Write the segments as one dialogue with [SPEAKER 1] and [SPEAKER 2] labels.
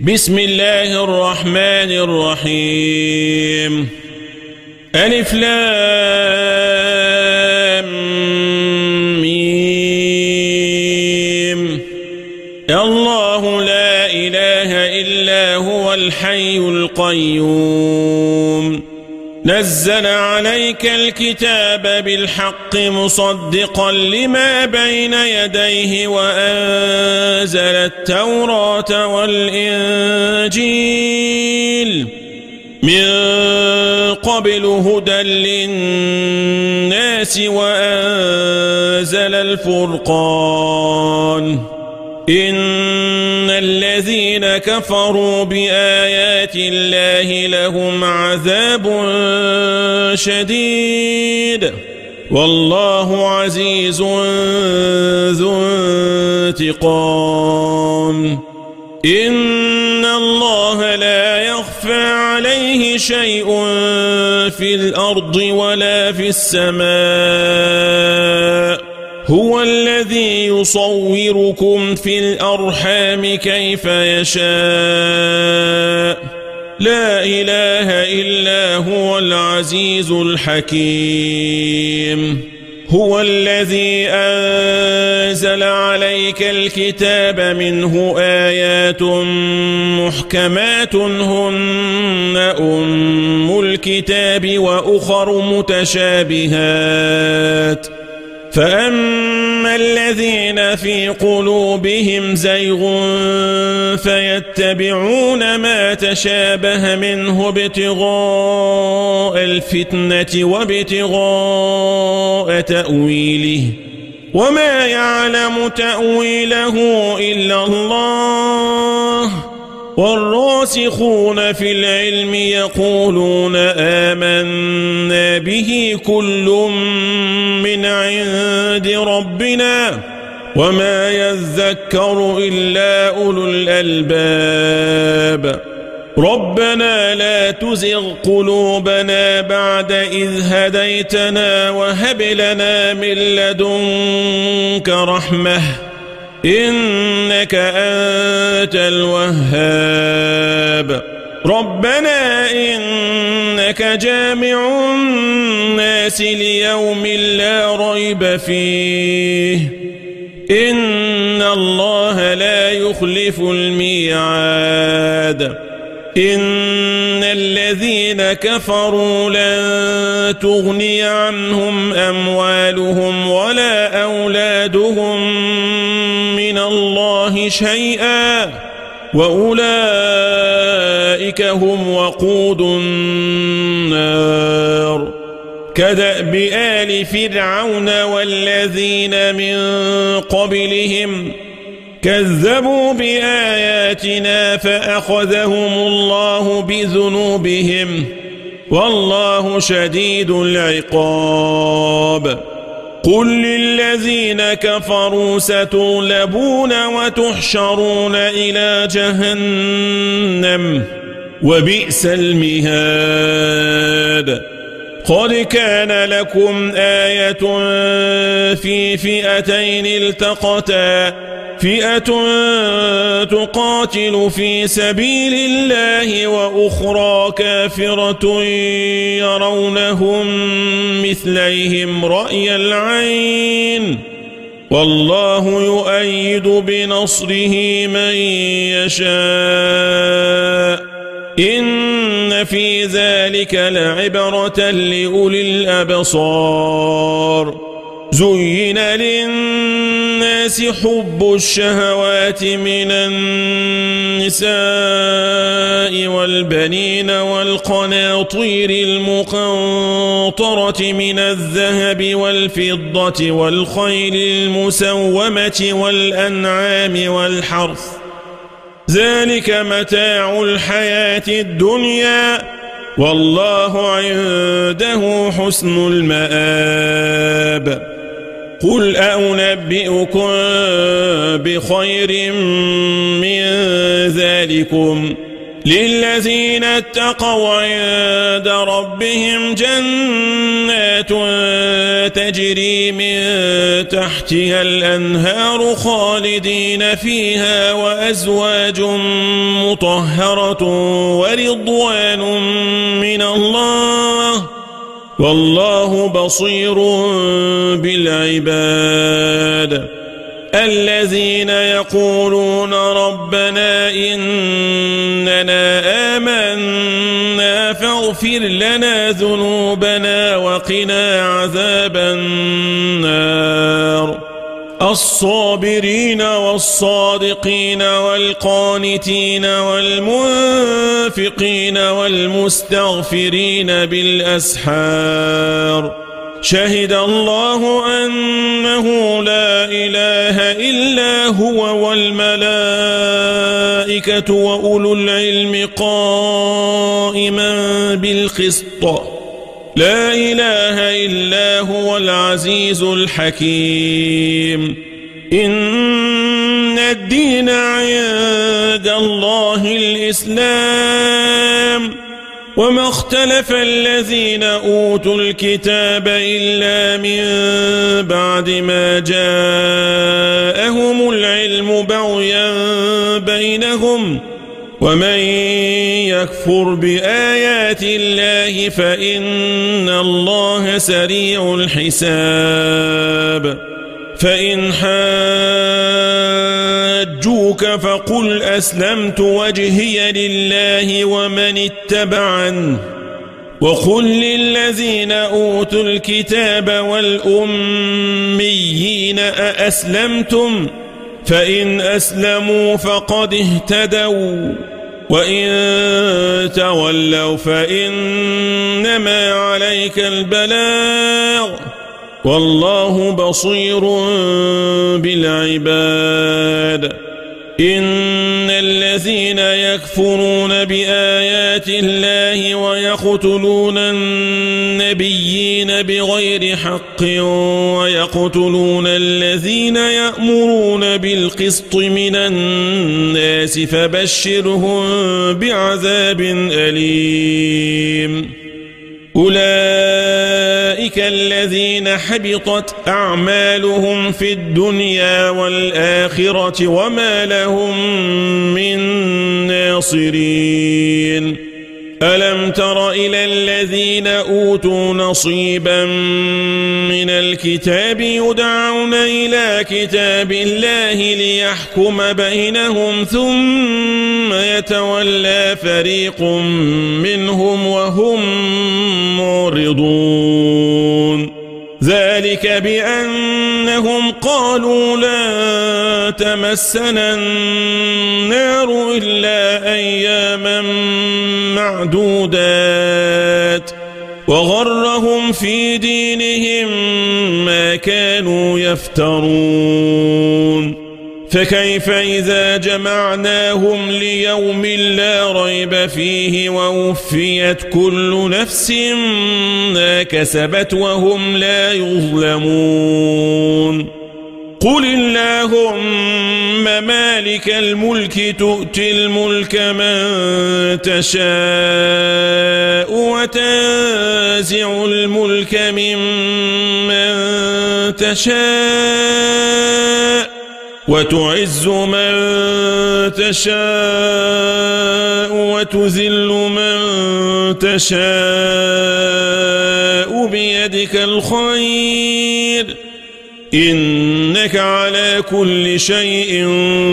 [SPEAKER 1] بسم الله الرحمن الرحيم ألف لام ميم الله لا إله إلا هو الحي القيوم نزل عليك الكتاب بالحق مصدقا لما بين يديه وأنزل التوراة والإنجيل من قبل هدى للناس وأنزل الفرقان إن الذين كفروا بآيات الله لهم عذاب شديد والله عزيز ذو انتقام إن الله لا يخفى عليه شيء في الأرض ولا في السماء هو الذي يصوركم في الأرحام كيف يشاء لا إله إلا هو العزيز الحكيم هو الذي أنزل عليك الكتاب منه آيات محكمات هن أم الكتاب وأخر متشابهات فأما الذين في قلوبهم زيغ فيتبعون ما تشابه منه ابتغاء الفتنة وابتغاء تأويله وما يعلم تأويله إلا الله والراسخون في العلم يقولون آمنا به كل من عند ربنا وما يذكر إلا أولو الألباب ربنا لا تزغ قلوبنا بعد إذ هديتنا وهب لنا من لدنك رحمة إنك أنت الوهاب ربنا إنك جامع الناس ليوم لا ريب فيه إن الله لا يخلف الميعاد إن الذين كفروا لن تغني عنهم أموالهم ولا أولادهم من الله شيئا وأولئك هم وقود النار كدأب آل فرعون والذين من قبلهم كذبوا بآياتنا فأخذهم الله بذنوبهم والله شديد العقاب قل للذين كفروا ستغلبون وتحشرون إلى جهنم وبئس المهاد قد كان لكم آية في فئتين التقتا فئة تقاتل في سبيل الله وأخرى كافرة يرونهم مثليهم رأي العين والله يؤيد بنصره من يشاء إن في ذلك لعبرة لأولي الأبصار زين للناس حب الشهوات من النساء والبنين والقناطير المقنطرة من الذهب والفضة والخيل المسومة والأنعام والحرث ذلك متاع الحياة الدنيا والله عنده حسن المآب قل أنبئكم بخير من ذلكم للذين اتقوا عند ربهم جنات تجري من تحتها الأنهار خالدين فيها وأزواج مطهرة ورضوان من الله والله بصير بالعباد الذين يقولون ربنا إننا آمنا فاغفر لنا ذنوبنا وقنا عذاب النار الصابرين والصادقين والقانتين والمنفقين والمستغفرين بالأسحار شهد الله أنه لا إله إلا هو والملائكة وأولو العلم قائما بالقسط لا إله إلا هو العزيز الحكيم إن الدين عند الله الإسلام وما اختلف الذين أوتوا الكتاب إلا من بعد ما جاءهم العلم بغيا بينهم ومن يكفر بآيات الله فإن الله سريع الحساب فإن حاجوك فقل أسلمت وجهي لله ومن اتبعن وقل للذين أوتوا الكتاب والأميين أأسلمتم فإن أسلموا فقد اهتدوا وإن تولوا فإنما عليك البلاغ والله بصير بالعباد إن الذين يكفرون بآيات الله ويقتلون النبيين بغير حق ويقتلون الذين يأمرون بالقسط من الناس فبشرهم بعذاب أليم أولئك الذين حبطت أعمالهم في الدنيا والآخرة وما لهم من ناصرين ألم تر إلى الذين أوتوا نصيبا من الكتاب يدعون إلى كتاب الله ليحكم بينهم ثم يتولى فريق منهم وهم معرضون ذلك بأنهم قالوا لا تمسنا النار إلا أياما معدودات وغرهم في دينهم ما كانوا يفترون فكيف إذا جمعناهم ليوم لا ريب فيه ووفيت كل نفس ما كسبت وهم لا يظلمون قل اللهم مالك الملك تؤتي الملك من تشاء وتنزع الملك ممن تشاء وتعز من تشاء وتذل من تشاء بيدك الخير إنك على كل شيء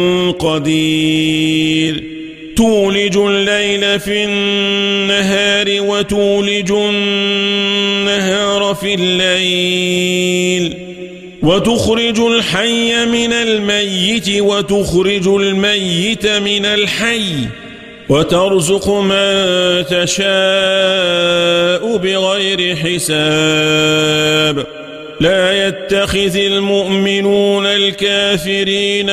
[SPEAKER 1] قدير تولج الليل في النهار وتولج النهار في الليل وتخرج الحي من الميت وتخرج الميت من الحي وترزق من تشاء بغير حساب لا يتخذ المؤمنون الكافرين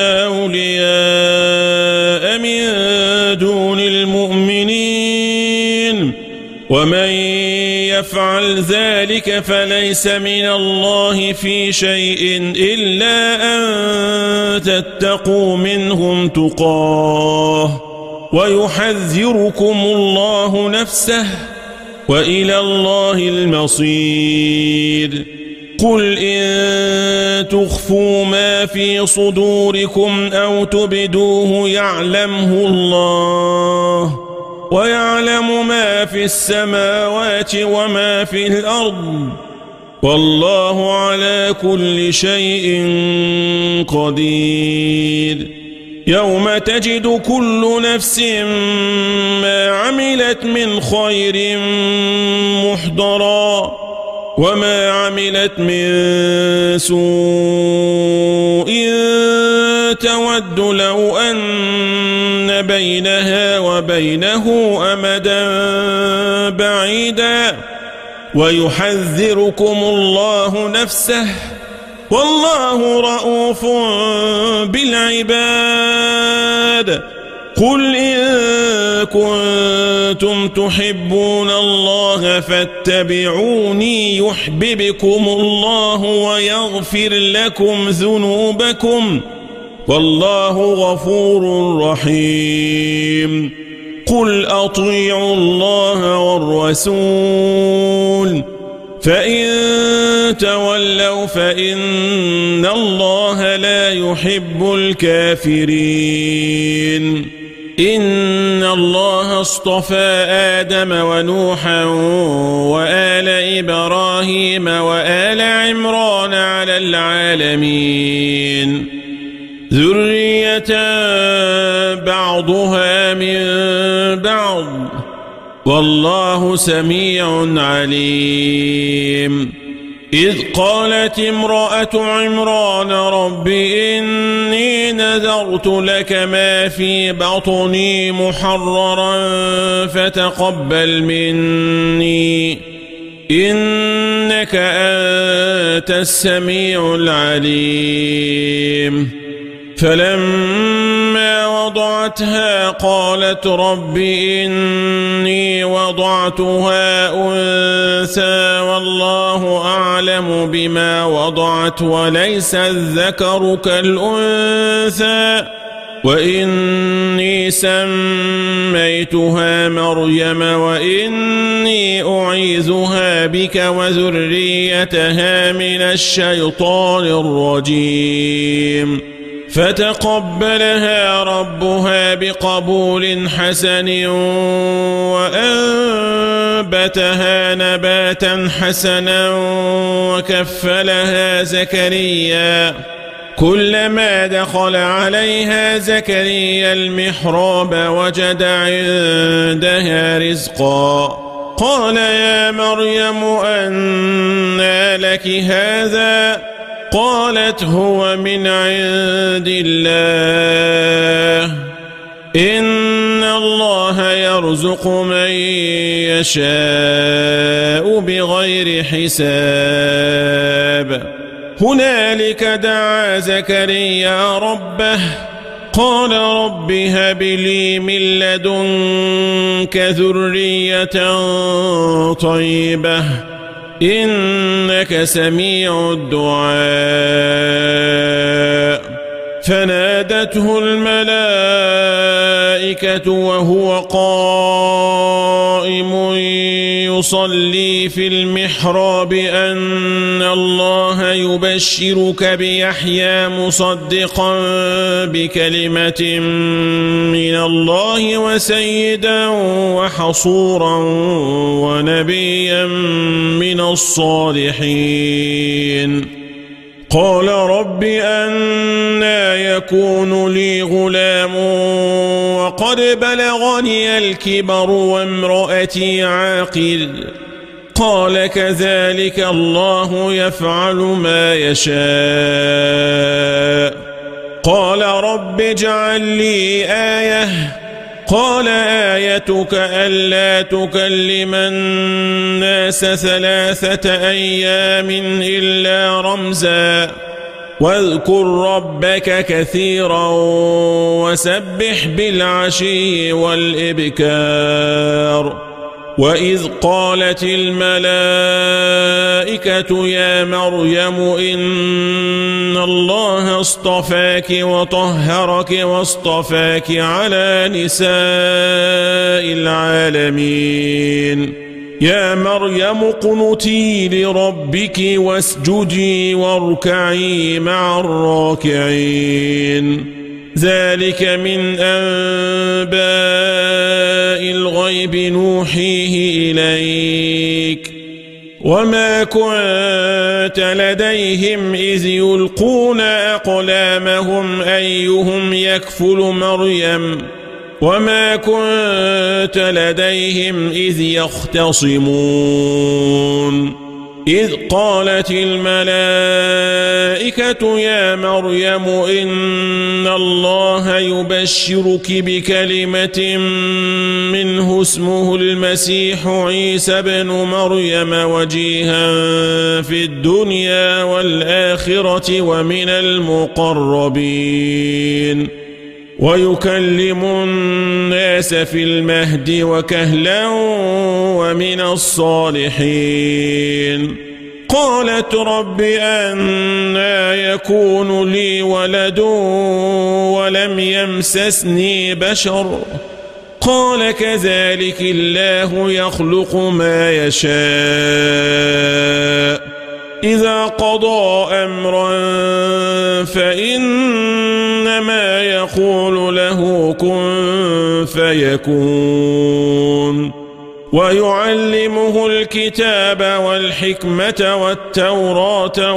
[SPEAKER 1] أولياء من دون المؤمنين ومن يفعل ذلك فليس من الله في شيء إلا أن تتقوا منهم تقاه ويحذركم الله نفسه وإلى الله المصير قل إن تخفوا ما في صدوركم أو تبدوه يعلمه الله ويعلم ما في السماوات وما في الأرض والله على كل شيء قدير يوم تجد كل نفس ما عملت من خير محضرا وما عملت من سوء تود لو أن بينها وبينه أمدا بعيدا ويحذركم الله نفسه والله رؤوف بالعباد قل إن كنتم تحبون الله فاتبعوني يحببكم الله ويغفر لكم ذنوبكم والله غفور رحيم قل أطيعوا الله والرسول فإن تولوا فإن الله لا يحب الكافرين إن الله اصطفى آدم ونوحا وآل إبراهيم وآل عمران على العالمين ذرية بعضها من بعض والله سميع عليم إذ قالت امرأة عمران رب إني نذرت لك ما في بطني محررا فتقبل مني إنك أنت السميع العليم فلما وضعتها قالت رب إني وضعتها أنثى والله أعلم بما وضعت وليس الذكر كالأنثى وإني سميتها مريم وإني أعيذها بك وذريتها من الشيطان الرجيم فتقبلها ربها بقبول حسن وأنبتها نباتا حسنا وكفلها زكريا كلما دخل عليها زكريا المحراب وجد عندها رزقا قال يا مريم أنى لك هذا قالت هو من عند الله إن الله يرزق من يشاء بغير حساب هنالك دعا زكريا ربه قال رب هب لي من لدنك ذرية طيبة إنك سميع الدعاء فنادته الملائكة وهو قائم يصلي في المحراب أن الله يبشرك بيحيى مصدقا بكلمة من الله وسيدا وحصورا ونبيا من الصالحين قال رب أنى يكون لي غلام وقد بلغني الكبر وامرأتي عاقر قال كذلك الله يفعل ما يشاء قال رب اجعل لي آية قال آيتك ألا تكلم الناس 3 أيام إلا رمزا واذكر ربك كثيرا وسبح بالعشي والإبكار وإذ قالت الملائكة يا مريم إن الله اصطفاك وطهرك واصطفاك على نساء العالمين يا مريم اقنتي لربك واسجدي واركعي مع الراكعين ذلك من أنباء الغيب نوحيه إليك وما كنت لديهم إذ يلقون أقلامهم أيهم يكفل مريم وما كنت لديهم إذ يختصمون إذ قالت الملائكة يا مريم إن الله يبشرك بكلمة منه اسمه المسيح عيسى بن مريم وجيها في الدنيا والآخرة ومن المقربين ويكلم الناس في المهد وكهلا ومن الصالحين قالت رب أنى يكون لي ولد ولم يمسسني بشر قال كذلك الله يخلق ما يشاء إذا قضى أمرا فإنما يقول له كن فيكون ويعلمه الكتاب والحكمة والتوراة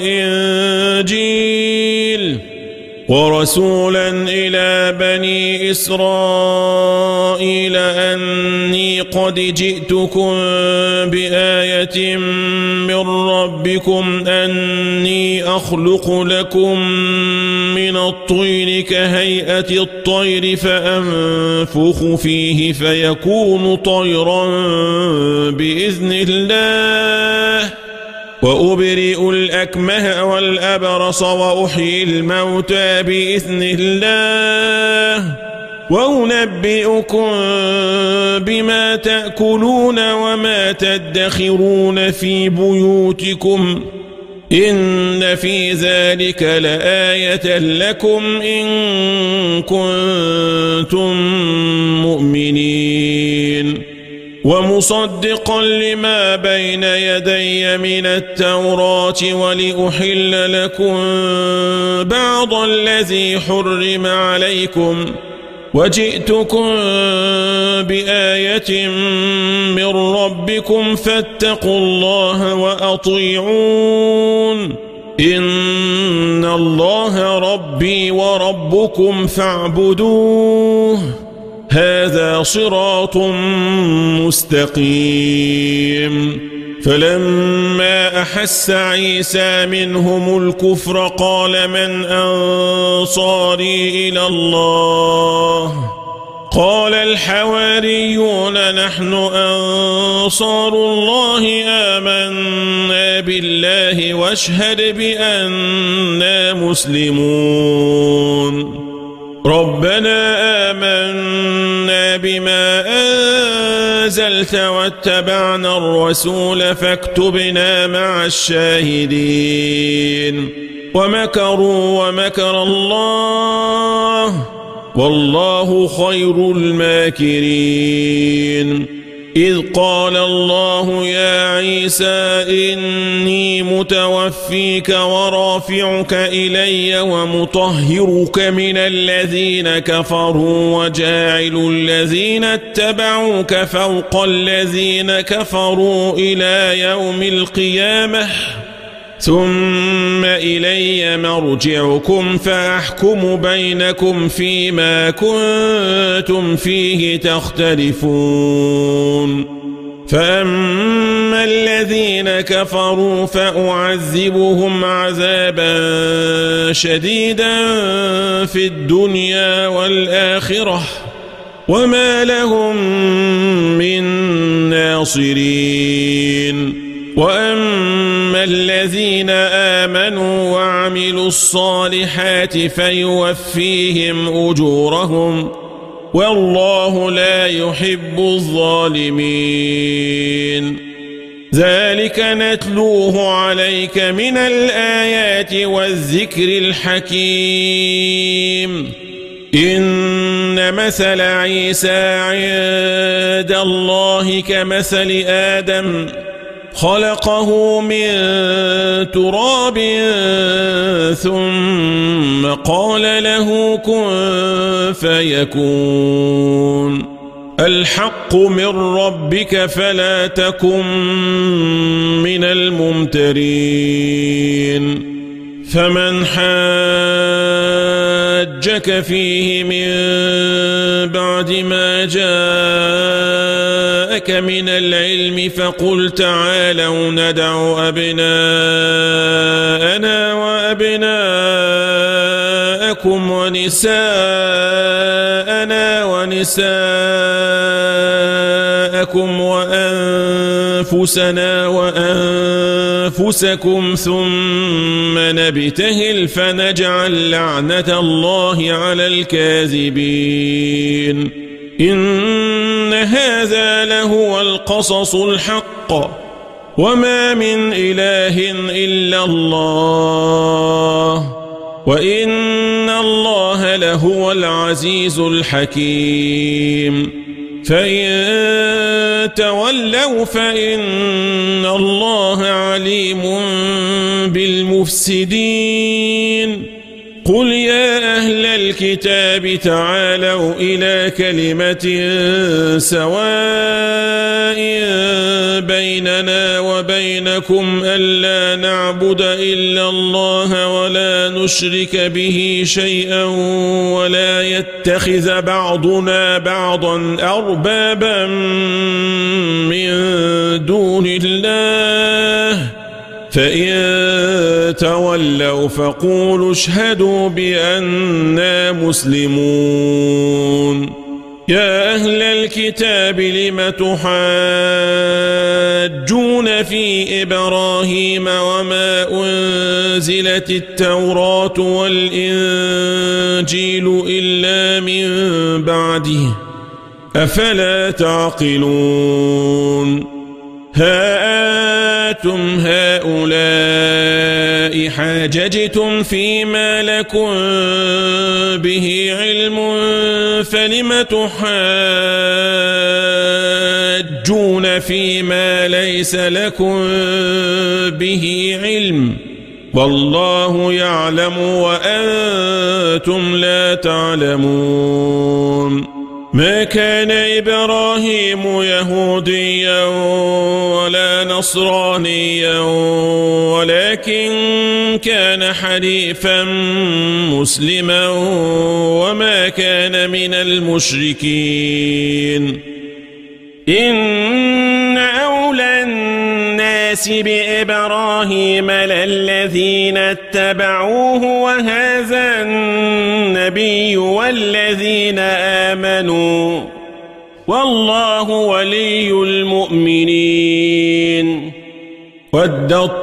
[SPEAKER 1] والإنجيل ورسولا إلى بني إسرائيل أني قد جئتكم بآية من ربكم أني أخلق لكم من الطين كهيئة الطير فأنفخ فيه فيكون طيرا بإذن الله وأبرئ الأكمه والأبرص وأحيي الموتى بإذن الله وأنبئكم بما تأكلون وما تدخرون في بيوتكم إن في ذلك لآية لكم إن كنتم مؤمنين ومصدقا لما بين يدي من التوراة ولأحل لكم بعض الذي حرم عليكم وجئتكم بآية من ربكم فاتقوا الله وأطيعون إن الله ربي وربكم فاعبدوه هذا صراط مستقيم فلما أحس عيسى منهم الكفر قال من أنصاري إلى الله قال الحواريون نحن أنصار الله آمنا بالله واشهد بأننا مسلمون ربنا آمنا بما أنزلت واتبعنا الرسول فاكتبنا مع الشاهدين ومكروا ومكر الله والله خير الماكرين إذ قال الله يا عيسى إني متوفيك ورافعك إلي ومطهرك من الذين كفروا وجاعل الذين اتبعوك فوق الذين كفروا إلى يوم القيامة ثم إلي مرجعكم فأحكم بينكم فيما كنتم فيه تختلفون فأما الذين كفروا فأعذبهم عذابا شديدا في الدنيا والآخرة وما لهم من ناصرين وأما الذين آمنوا وعملوا الصالحات فيوفيهم أجورهم والله لا يحب الظالمين ذلك نتلوه عليك من الآيات والذكر الحكيم إن مثل عيسى عند الله كمثل آدم خلقه من تراب ثم قال له كن فيكون الحق من ربك فلا تكن من الممترين فمن حاجك فيه من بعد ما جاءك من العلم فقل تعالوا ندع أبناءنا وأبناءكم ونساءنا ونساءكم وأنفسنا وأنفسكم ثم نبتهل فنجعل لعنة الله على الكاذبين إن هذا لهو القصص الحق وما من إله إلا الله وإن الله لهو العزيز الحكيم فإن تولوا فإن الله عليم بالمفسدين قل يا أهل الكتاب تعالوا إلى كلمة سواء بيننا وبينكم ألا نعبد إلا الله ولا نشرك به شيئا ولا يتخذ بعضنا بعضا أربابا من دون الله فإن تولوا فقولوا اشهدوا بأننا مسلمون يا أهل الكتاب لم تحاجون في إبراهيم وما أنزلت التوراة والإنجيل إلا من بعده أفلا تعقلون ها أنتم هؤلاء حاججتم فيما لكم به علم فلم تحاجون فيما ليس لكم به علم والله يعلم وأنتم لا تعلمون ما كان إبراهيم يهوديا ولا نصرانيا ولكن كان حنيفا مسلما وما كان من المشركين إن أولى الناس بإبراهيم للذين اتبعوه وهذا النبي والذين آمنوا والله ولي المؤمنين ودت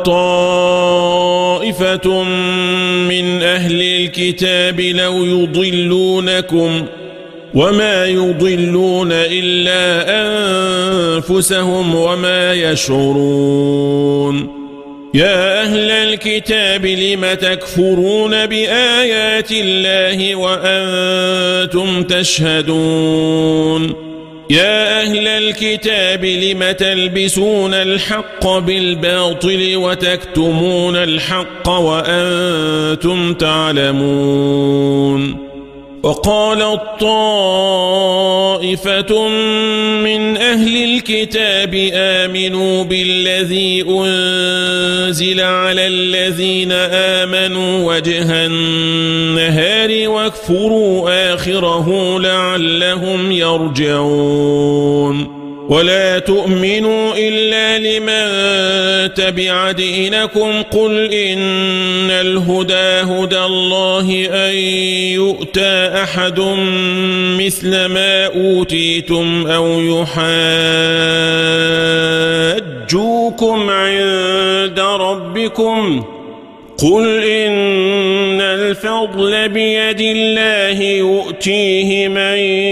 [SPEAKER 1] طائفة من أهل الكتاب لو يضلونكم وما يضلون إلا أنفسهم وما يشعرون يا أهل الكتاب لم تكفرون بآيات الله وأنتم تشهدون يا أهل الكتاب لم تلبسون الحق بالباطل وتكتمون الحق وأنتم تعلمون وقالت طائفة من أهل الكتاب آمنوا بالذي أنزل على الذين آمنوا وجه النهار واكفروا آخره لعلهم يرجعون ولا تؤمنوا إلا لمن تبع دينكم قل إن الهدى هدى الله أن يؤتى أحد مثل ما أوتيتم أو يحاجوكم عند ربكم قل إن الفضل بيد الله يؤتيه من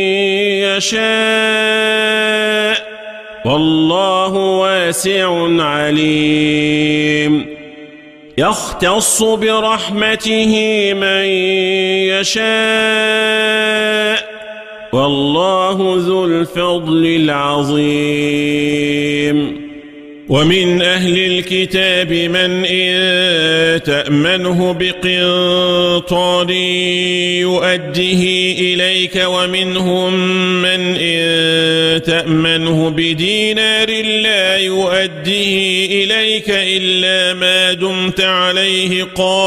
[SPEAKER 1] يشاء والله واسع عليم يختص برحمته من يشاء والله ذو الفضل العظيم ومن أهل الكتاب من إن تأمنه بقنطار يؤده إليك ومنهم من إن تأمنه بدينار لا يؤده إليك إلا ما دمت عليه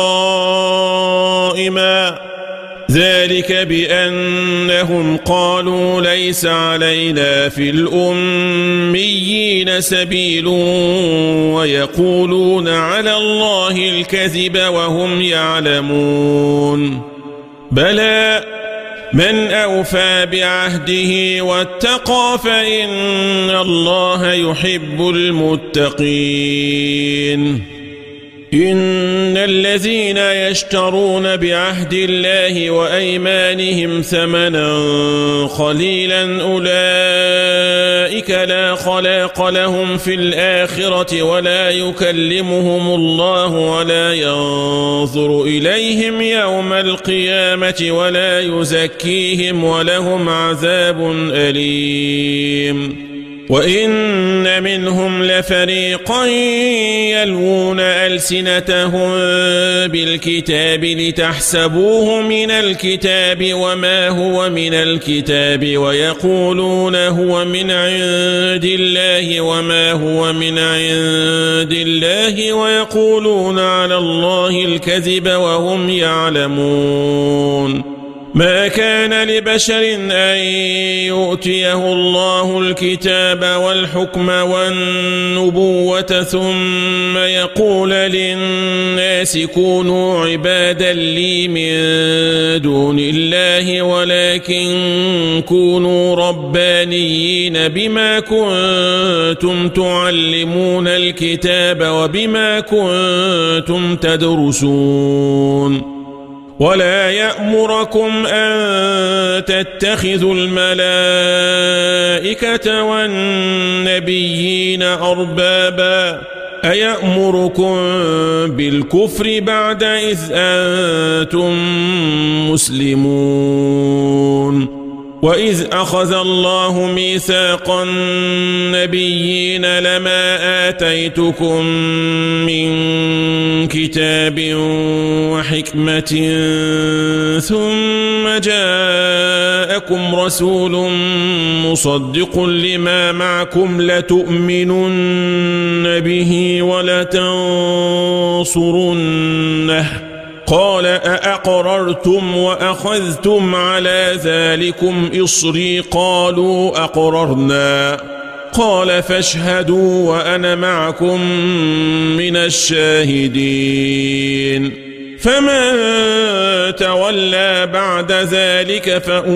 [SPEAKER 1] قائما ذلك بأنهم قالوا ليس علينا في الأميين سبيل ويقولون على الله الكذب وهم يعلمون بلى من أوفى بعهده واتقى فإن الله يحب المتقين إن الذين يشترون بعهد الله وأيمانهم ثمنا قليلا أولئك لا خلاق لهم في الآخرة ولا يكلمهم الله ولا ينظر إليهم يوم القيامة ولا يزكيهم ولهم عذاب أليم وإن منهم لفريقا يلوون ألسنتهم بالكتاب لتحسبوه من الكتاب وما هو من الكتاب ويقولون هو من عند الله وما هو من عند الله ويقولون على الله الكذب وهم يعلمون ما كان لبشر أن يؤتيه الله الكتاب والحكم والنبوة ثم يقول للناس كونوا عبادا لي من دون الله ولكن كونوا ربانيين بما كنتم تعلمون الكتاب وبما كنتم تدرسون ولا يأمركم أن تتخذوا الملائكة والنبيين أربابا أيأمركم بالكفر بعد إذ أنتم مسلمون وإذ أخذ الله ميثاق النبيين لما آتيتكم من كتاب وحكمة ثم جاءكم رسول مصدق لما معكم لتؤمنن به ولتنصرنه قال أأقررتم وأخذتم على ذلكم إصري قالوا أقررنا قال فاشهدوا وأنا معكم من الشاهدين فمن تولى بعد ذلك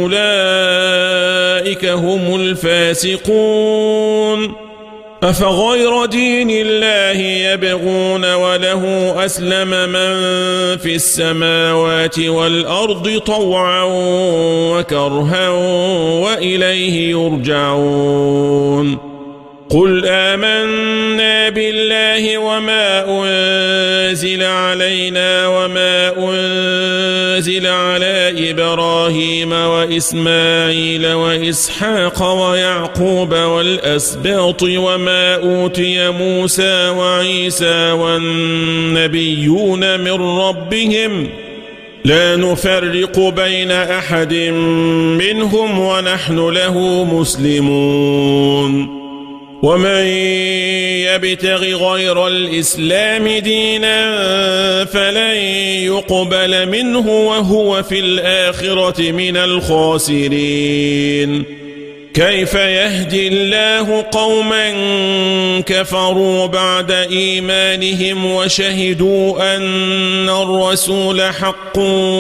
[SPEAKER 1] فأولئك هم الفاسقون أفغير دين الله يبغون وله أسلم من في السماوات والأرض طوعا وكرها وإليه يرجعون قل آمنا بالله وما أنزل علينا وما أنزل على إبراهيم وإسماعيل وإسحاق ويعقوب والأسباط وما أوتي موسى وعيسى والنبيون من ربهم لا نفرق بين أحد منهم ونحن له مسلمون ومن يبتغ غير الإسلام دينا فلن يقبل منه وهو في الآخرة من الخاسرين كيف يهدي الله قوما كفروا بعد إيمانهم وشهدوا أن الرسول حق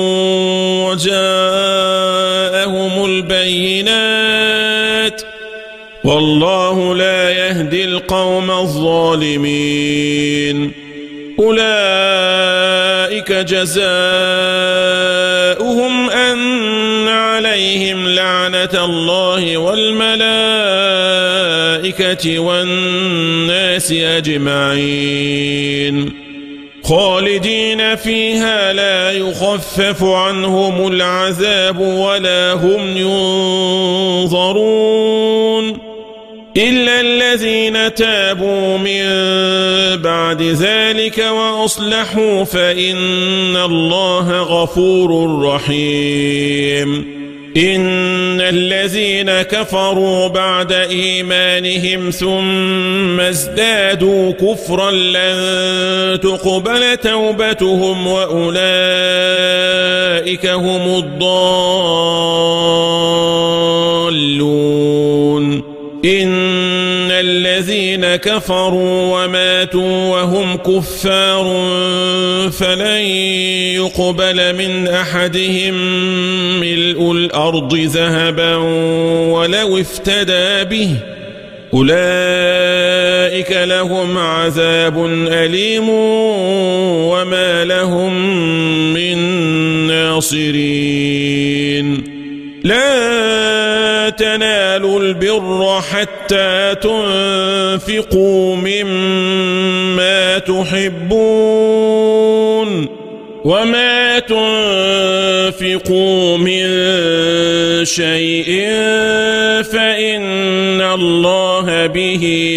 [SPEAKER 1] وجاءهم البينات والله لا يهدي القوم الظالمين أولئك فأولئك جزاؤهم أن عليهم لعنة الله والملائكة والناس أجمعين خالدين فيها لا يخفف عنهم العذاب ولا هم ينظرون إلا الذين تابوا من بعد ذلك وأصلحوا فإن الله غفور رحيم إن الذين كفروا بعد إيمانهم ثم ازدادوا كفرا لن تقبل توبتهم وأولئك هم الضالون إن الذين كفروا وماتوا وهم كفار فلن يقبل من أحدهم ملء الأرض ذهبا ولو افتدى به أولئك لهم عذاب أليم وما لهم من ناصرين لا تنالوا البر حتى تنفقوا مما تحبون وما تنفقوا من شيء فإن الله به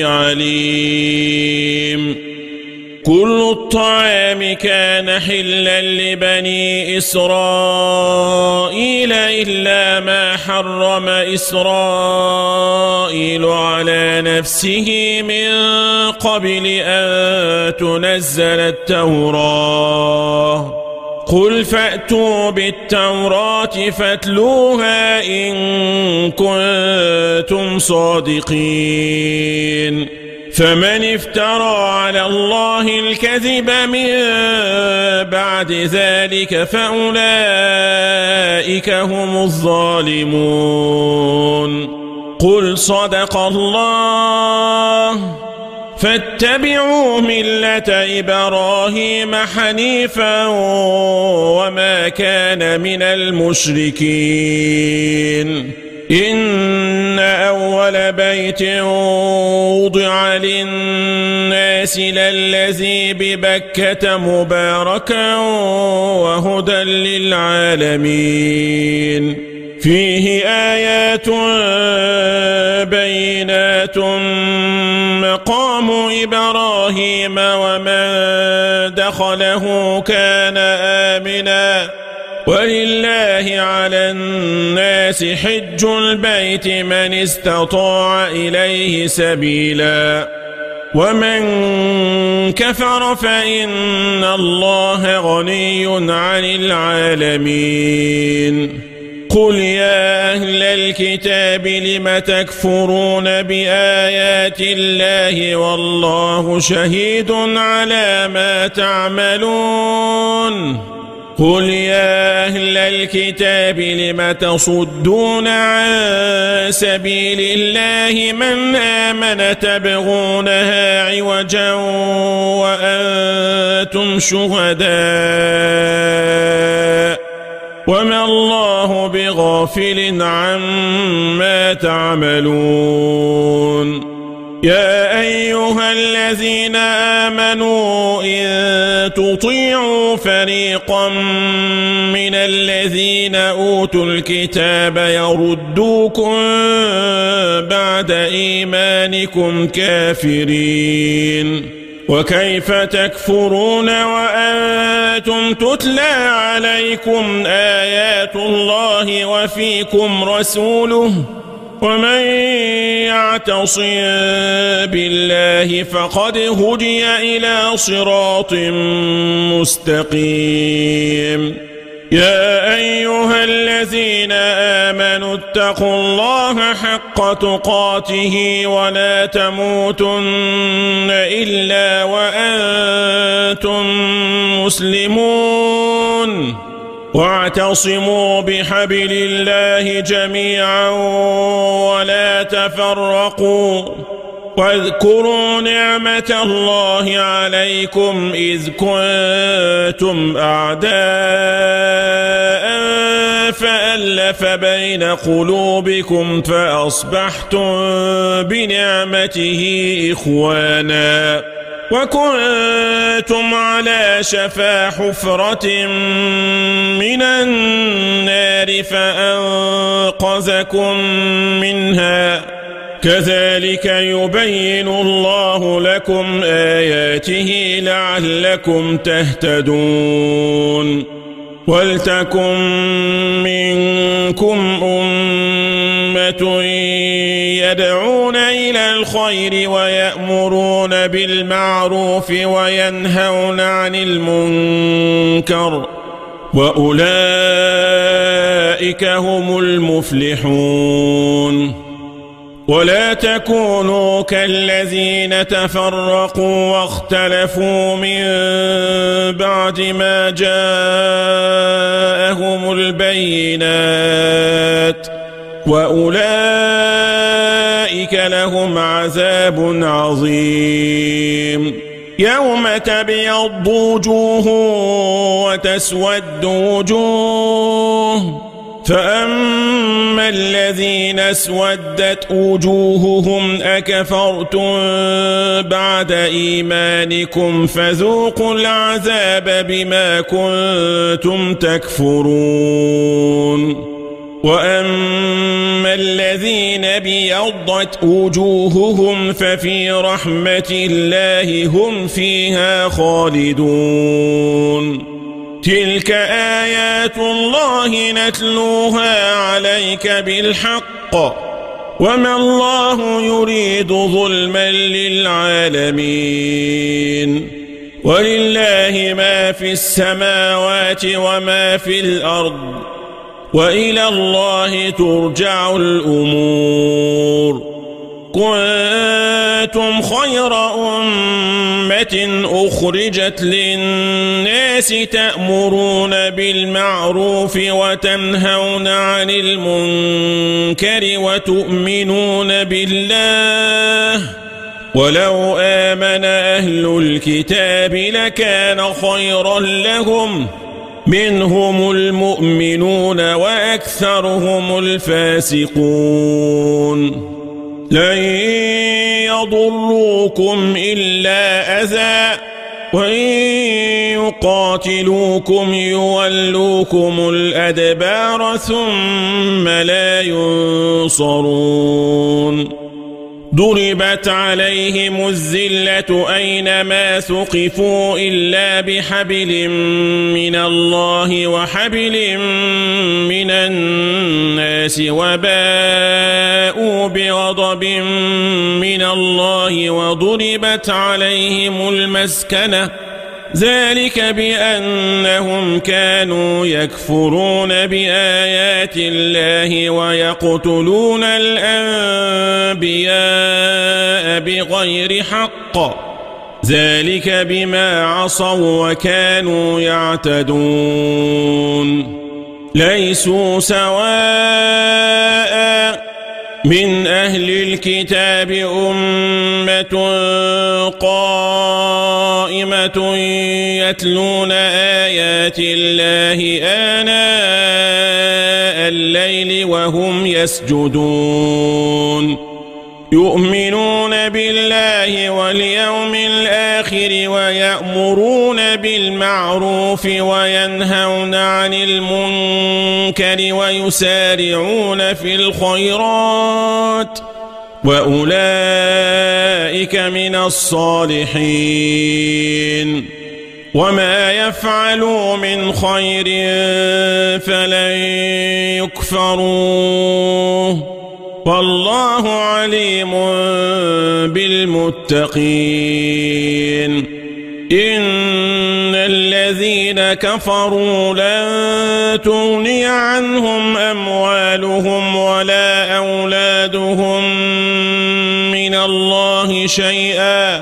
[SPEAKER 1] عليم كل الطعام كان حلا لبني إسرائيل إلا ما حرم إسرائيل على نفسه من قبل أن تنزل التوراة قل فأتوا بالتوراة فاتلوها إن كنتم صادقين فمن افترى على الله الكذب من بعد ذلك فأولئك هم الظالمون قل صدق الله فاتبعوا ملة إبراهيم حنيفا وما كان من المشركين إن أول بيت وضع للناس للذي ببكة مباركا وهدى للعالمين فيه آيات بينات مقام إبراهيم ومن دخله كان آمنا ولله على الناس حج البيت من استطاع إليه سبيلا ومن كفر فإن الله غني عن العالمين قل يا أهل الكتاب لم تكفرون بآيات الله والله شهيد على ما تعملون قل يا أهل الكتاب لم تصدون عن سبيل الله من آمن تبغونها عوجا وأنتم شهداء وما الله بغافل عما تعملون يا أيها الذين آمنوا إن تطيعوا فريقا من الذين أوتوا الكتاب يردوكم بعد إيمانكم كافرين وكيف تكفرون وأنتم تتلى عليكم آيات الله وفيكم رسوله ومن يعتصم بالله فقد هدي إلى صراط مستقيم يا أيها الذين آمنوا اتقوا الله حق تقاته ولا تموتن إلا وأنتم مسلمون واعتصموا بحبل الله جميعا ولا تفرقوا واذكروا نعمة الله عليكم إذ كنتم أعداء فألف بين قلوبكم فأصبحتم بنعمته إخوانا وكنتم على شفا حفرة من النار فأنقذكم منها كذلك يبين الله لكم آياته لعلكم تهتدون ولتكن منكم أمة يدعون إلى الخير ويأمرون بالمعروف وينهون عن المنكر وأولئك هم المفلحون ولا تكونوا كالذين تفرقوا واختلفوا من بعد ما جاءهم البينات وأولئك لهم عذاب عظيم يوم تبيض وجوه وتسود وجوه فأما الذين اسودت وجوههم أكفرتم بعد إيمانكم فذوقوا العذاب بما كنتم تكفرون وأما الذين بيضت وجوههم ففي رحمة الله هم فيها خالدون تلك آيات الله نتلوها عليك بالحق وما الله يريد ظلما للعالمين ولله ما في السماوات وما في الأرض وإلى الله ترجع الأمور كنتم خير أمة أخرجت للناس تأمرون بالمعروف وتنهون عن المنكر وتؤمنون بالله ولو آمن أهل الكتاب لكان خيرا لهم منهم المؤمنون وأكثرهم الفاسقون لن يضروكم إلا أذى وإن يقاتلوكم يولوكم الأدبار ثم لا ينصرون ضربت عليهم الذلة أينما ثقفوا إلا بحبل من الله وحبل من الناس وباءوا بغضب من الله وضربت عليهم المسكنة ذلك بأنهم كانوا يكفرون بآيات الله ويقتلون الأنبياء بغير حق ذلك بما عصوا وكانوا يعتدون ليسوا سواء من أهل الكتاب أمة قائمة يتلون آيات الله آناء الليل وهم يسجدون يؤمنون بالله واليوم الآخر ويأمرون بالمعروف وينهون عن المنكر ويسارعون في الخيرات وأولئك من الصالحين وما يفعلوا من خير فلن يكفروه والله عليم بالمتقين إن الذين كفروا لن تغني عنهم أموالهم ولا أولادهم من الله شيئا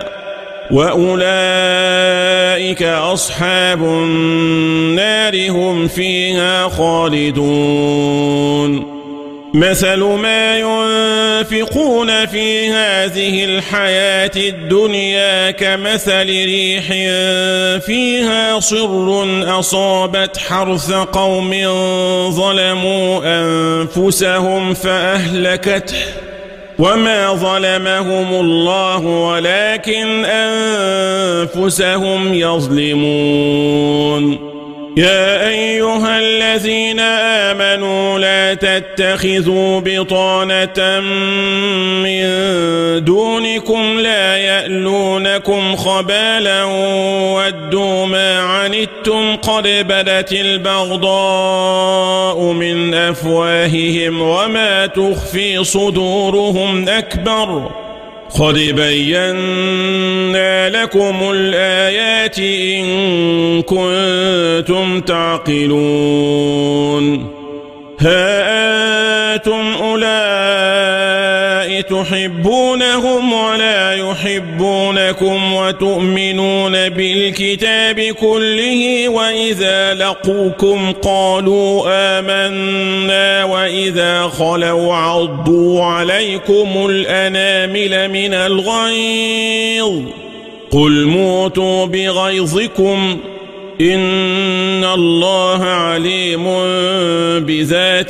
[SPEAKER 1] وأولئك أصحاب النار هم فيها خالدون مثل ما ينفقون في هذه الحياة الدنيا كمثل ريح فيها صر أصابت حرث قوم ظلموا أنفسهم فأهلكته وما ظلمهم الله ولكن أنفسهم يظلمون يا أيها الذين آمنوا لا تتخذوا بطانة من دونكم لا يألونكم خبالا ودوا ما عنتم قد بدت البغضاء من أفواههم وما تخفي صدورهم أكبر قد بينا لكم الآيات إن كنتم تعقلون ها أنتم أولئك تحبونهم ولا يحبونكم وتؤمنون بالكتاب كله وإذا لقوكم قالوا آمنا وإذا خلوا عضوا عليكم الأنامل من الغيظ قل موتوا بغيظكم إن الله عليم بذات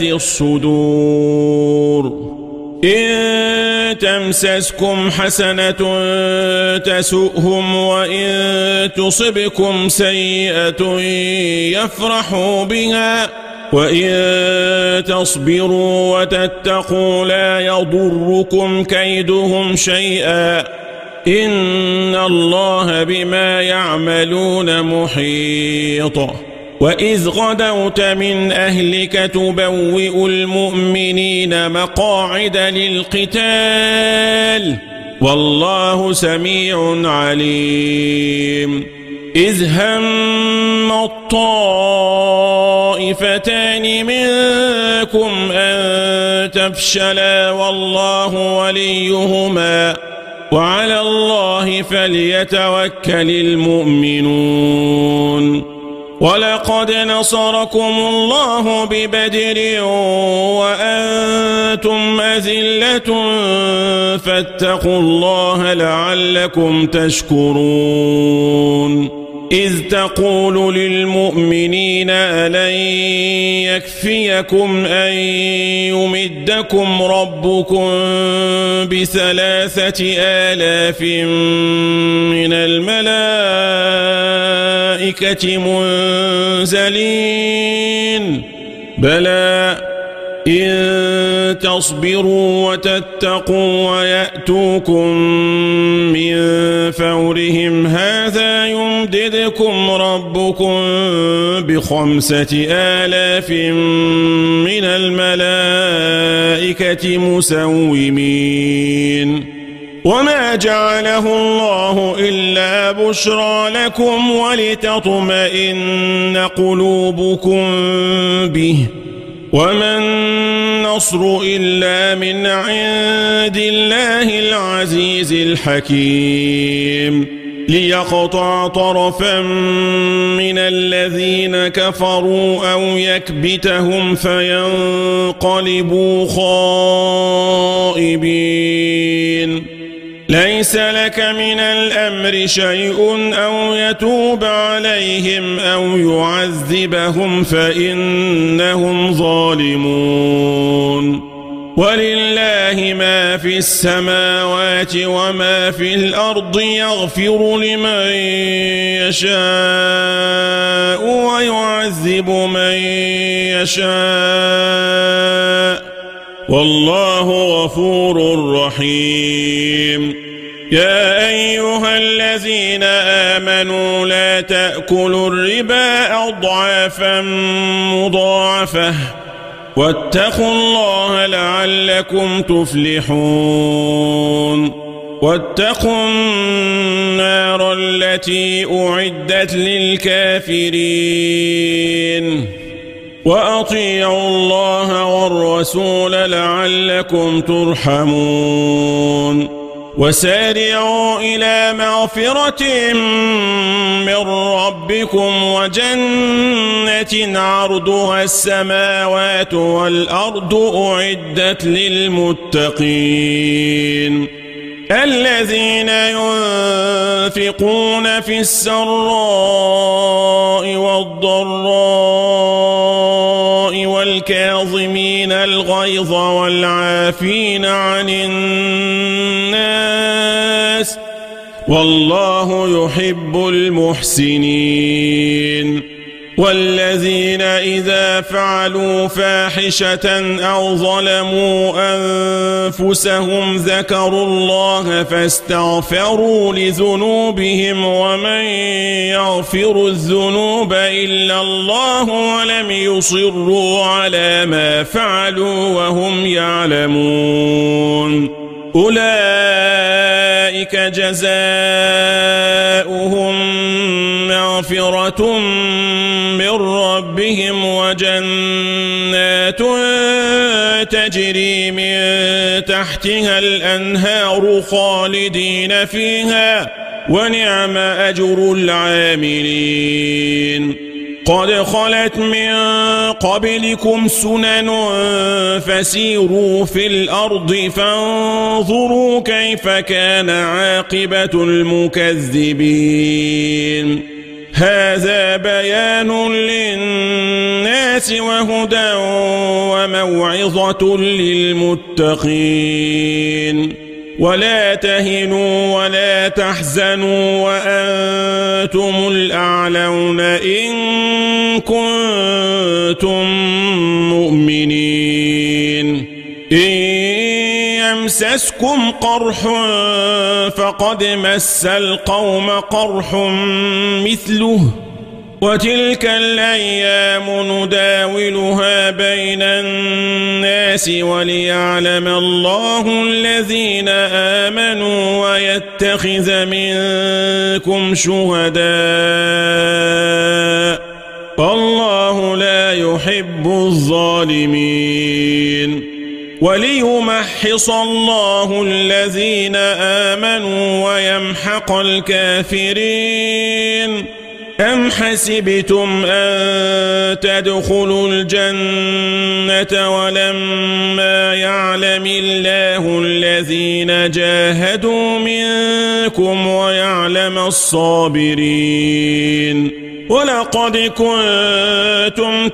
[SPEAKER 1] الصدور إن تمسسكم حسنة تسؤهم وإن تصبكم سيئة يفرحوا بها وإن تصبروا وتتقوا لا يضركم كيدهم شيئا إن الله بما يعملون محيط وإذ غدوت من أهلك تبوئ المؤمنين مقاعد للقتال والله سميع عليم إذ هم الطائفتان منكم أن تفشلا والله وليهما وعلى الله فليتوكل المؤمنون ولقد نصركم الله ببدر وأنتم أذلة فاتقوا الله لعلكم تشكرون إذ تقول للمؤمنين ألن يكفيكم أن يمدكم ربكم ب3,000 من الملائكة منزلين بلى إن تصبروا وتتقوا ويأتوكم من فورهم هذا يمددكم ربكم ب5,000 من الملائكة مسومين وما جعله الله إلا بشرى لكم ولتطمئن قلوبكم به وما النصر إلا من عند الله العزيز الحكيم ليقطع طرفا من الذين كفروا أو يكبتهم فينقلبوا خائبين ليس لك من الأمر شيء أو يتوب عليهم أو يعذبهم فإنهم ظالمون ولله ما في السماوات وما في الأرض يغفر لمن يشاء ويعذب من يشاء والله غفور رحيم يا أيها الذين آمنوا لا تأكلوا الربا أضعافا مضاعفة واتقوا الله لعلكم تفلحون واتقوا النار التي أعدت للكافرين وأطيعوا الله والرسول لعلكم ترحمون وسارعوا إلى مغفرة من ربكم وجنة عرضها السماوات والأرض أعدت للمتقين الذين ينفقون في السراء والضراء والكاظمين الغيظ والعافين عن الناس والله يحب المحسنين والذين إذا فعلوا فاحشة أو ظلموا أنفسهم ذكروا الله فاستغفروا لذنوبهم ومن يغفر الذنوب إلا الله ولم يصروا على ما فعلوا وهم يعلمون أولئك جزاؤهم مغفرة من ربهم وجنات تجري من تحتها الأنهار خالدين فيها ونعم أجر العاملين قد خلت من قبلكم سنن فسيروا في الأرض فانظروا كيف كان عاقبة المكذبين هذا بيان للناس وهدى وموعظة للمتقين ولا تهنوا ولا تحزنوا وأنتم الأعلون إن كنتم مؤمنين إن يمسسكم قرح فقد مس القوم قرح مثله وتلك الأيام نداولها بين الناس وليعلم الله الذين آمنوا ويتخذ منكم شهداء والله لا يحب الظالمين وليمحص الله الذين آمنوا ويمحق الكافرين أم حسبتم أن تدخلوا الجنة ولما يعلم الله الذين جاهدوا منكم ويعلم الصابرين ولقد كنتم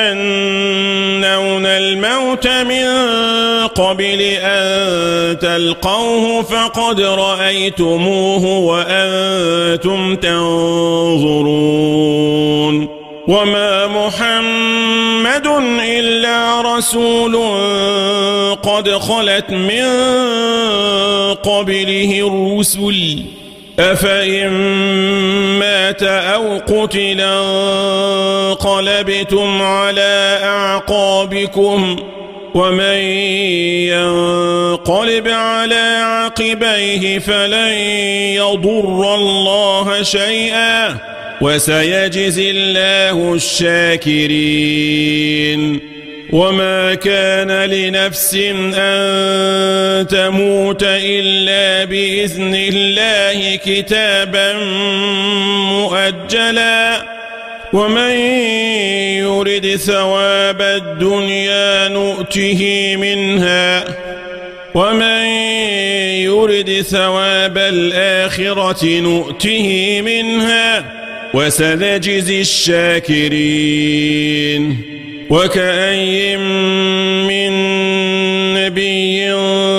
[SPEAKER 1] تمنون الموت من قبل أن تلقوه فقد رأيتموه وأنتم تنظرون وما محمد إلا رسول قد خلت من قبله الرسل أفإن مات أو قتل انقلبتم على أعقابكم ومن ينقلب على عقبيه فلن يضر الله شيئا وسيجزي الله الشاكرين وما كان لنفس أن تموت إلا بإذن الله كتابا مؤجلا ومن يرد ثواب الدنيا نؤته منها ومن يرد ثواب الآخرة نؤته منها وسنجزي الشاكرين وكأي من نبي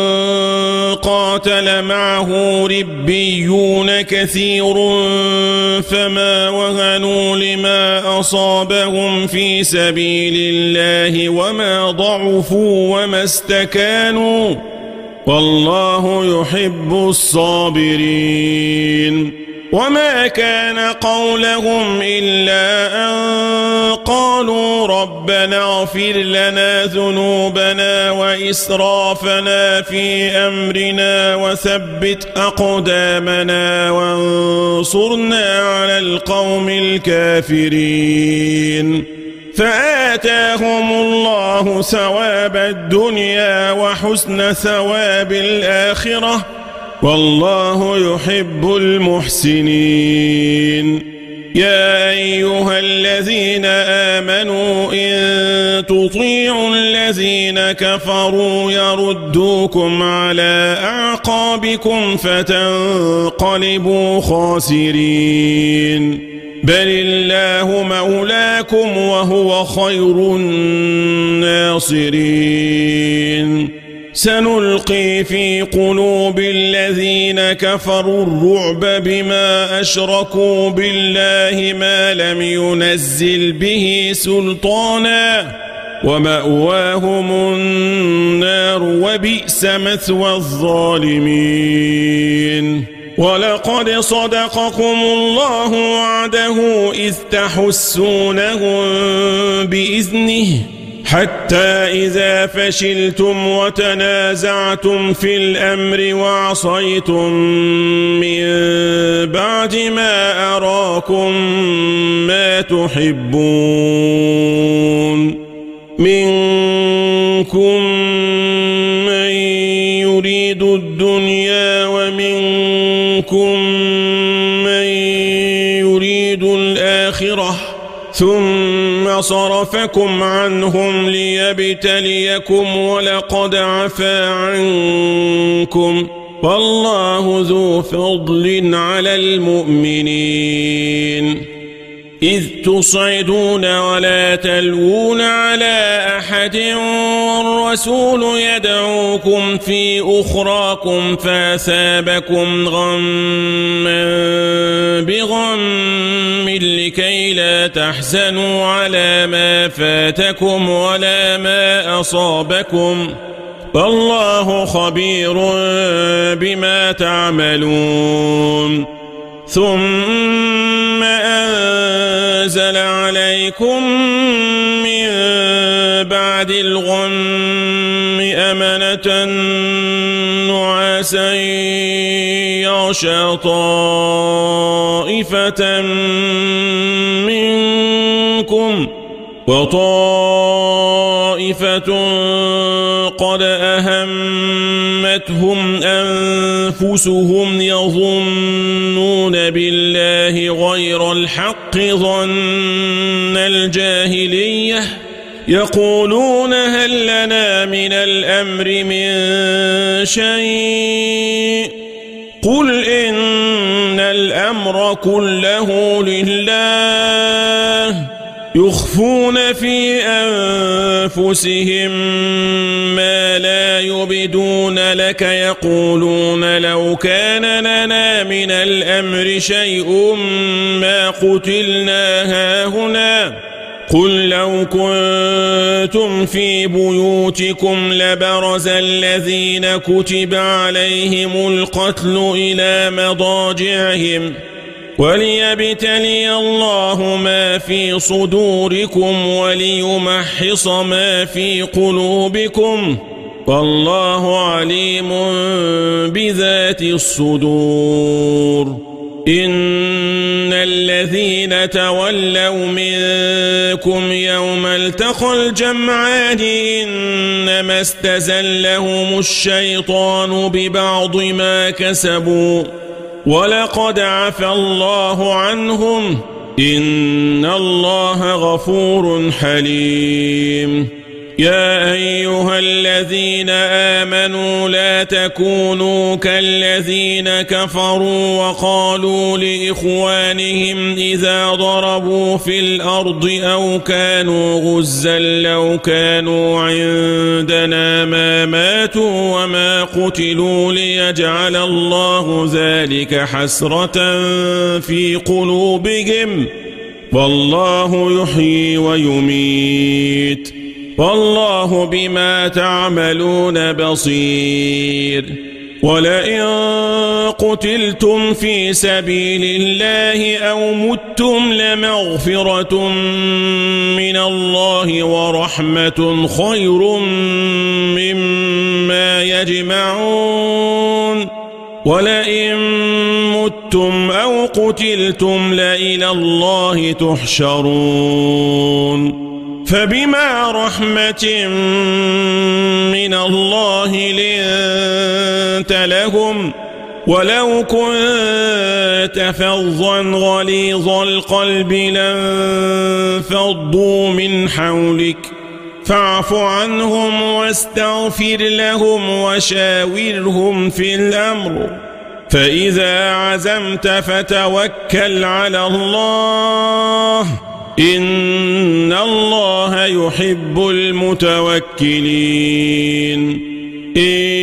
[SPEAKER 1] قاتل معه ربيون كثير فما وهنوا لما أصابهم في سبيل الله وما ضعفوا وما استكانوا والله يحب الصابرين وما كان قولهم إلا أن قالوا ربنا اغفر لنا ذنوبنا وإسرافنا في أمرنا وثبت أقدامنا وانصرنا على القوم الكافرين فآتاهم الله ثواب الدنيا وحسن ثواب الآخرة والله يحب المحسنين. يا أيها الذين آمنوا إن تطيعوا الذين كفروا يردوكم على أعقابكم فتنقلبوا خاسرين. بل الله مولاكم وهو خير الناصرين. سنلقي في قلوب الذين كفروا الرعب بما أشركوا بالله ما لم ينزل به سلطانا ومأواهم النار وبئس مثوى الظالمين. ولقد صدقكم الله وعده إذ تحسونهم بإذنه حتى إذا فشلتم وتنازعتم في الأمر وعصيتم من بعد ما أراكم ما تحبون منكم من يريد الدنيا ومنكم من يريد الآخرة ثم صرفكم عنهم ليبتليكم ولقد عفا عنكم والله ذو فضل على المؤمنين. إذ تصعدون ولا تلوون على أحد والرسول يدعوكم في أخراكم فأثابكم غما بغم لكي لا تحزنوا على ما فاتكم ولا ما أصابكم والله خبير بما تعملون. ثم أنزل عليكم من بعد الغم أمنة نعاسا يغشى طائفة منكم وطائفة قد أهمتهم أنفسهم يظنون بالله غير الحق ظن الجاهلية يقولون هل لنا من الأمر من شيء قل إن الأمر كله لله يخفون في أنفسهم ما لا يبدون لك يقولون لو كان لنا من الأمر شيء ما قتلنا هاهنا قل لو كنتم في بيوتكم لبرز الذين كتب عليهم القتل إلى مضاجعهم وليبتلي الله ما في صدوركم وليمحص ما في قلوبكم والله عليم بذات الصدور. إن الذين تولوا منكم يوم التقى الجمعان إنما استزلهم الشيطان ببعض ما كسبوا ولقد عفى الله عنهم إن الله غفور حليم. يا أيها الذين آمنوا لا تكونوا كالذين كفروا وقالوا لإخوانهم إذا ضربوا في الأرض أو كانوا غزا لو كانوا عندنا ما ماتوا وما قتلوا ليجعل الله ذلك حسرة في قلوبهم والله يحيي ويميت والله بما تعملون بصير. ولئن قتلتم في سبيل الله أو متم لمغفرة من الله ورحمة خير مما يجمعون. ولئن متم أو قتلتم لإلى الله تحشرون. فبما رحمة من الله لنت لهم ولو كنت فظا غليظ القلب لانفضوا من حولك فاعف عنهم واستغفر لهم وشاورهم في الأمر فإذا عزمت فتوكل على الله إن الله يحب المتوكلين إن